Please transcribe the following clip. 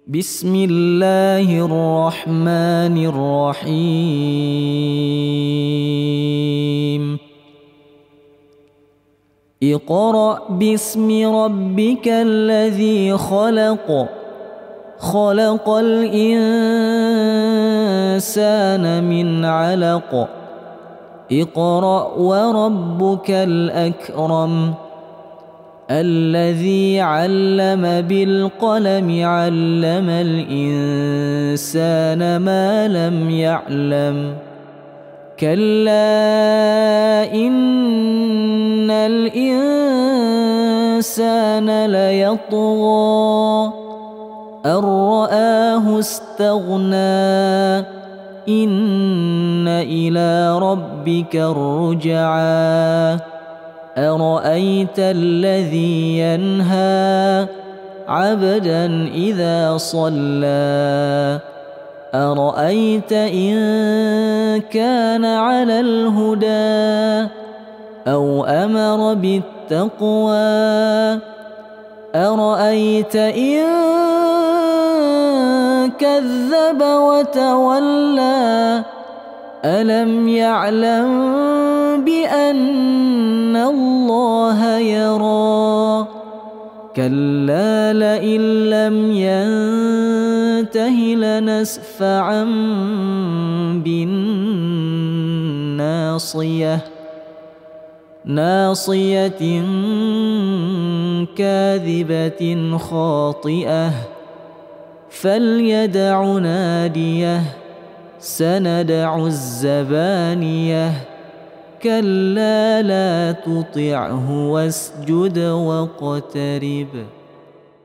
بسم الله الرحمن الرحيم اقرأ باسم ربك الذي خلق خلق الإنسان من علق اقرأ وربك الأكرم الذي علم بالقلم علم الإنسان ما لم يعلم كلا إن الإنسان ليطغى أن رآه استغنى إن إلى ربك الرجعى أرأيت الذي ينهى عبدا إذا صلى أرأيت إن كان على الهدى أو أمر بالتقوى أرأيت إن كذب وتولى ألم يعلم بأن الله يرى كلا لئن لم ينته لنسفعا بالناصية ناصية كاذبة خاطئة فليدع ناديه سندع الزبانية كلا لا تطعه واسجد واقترب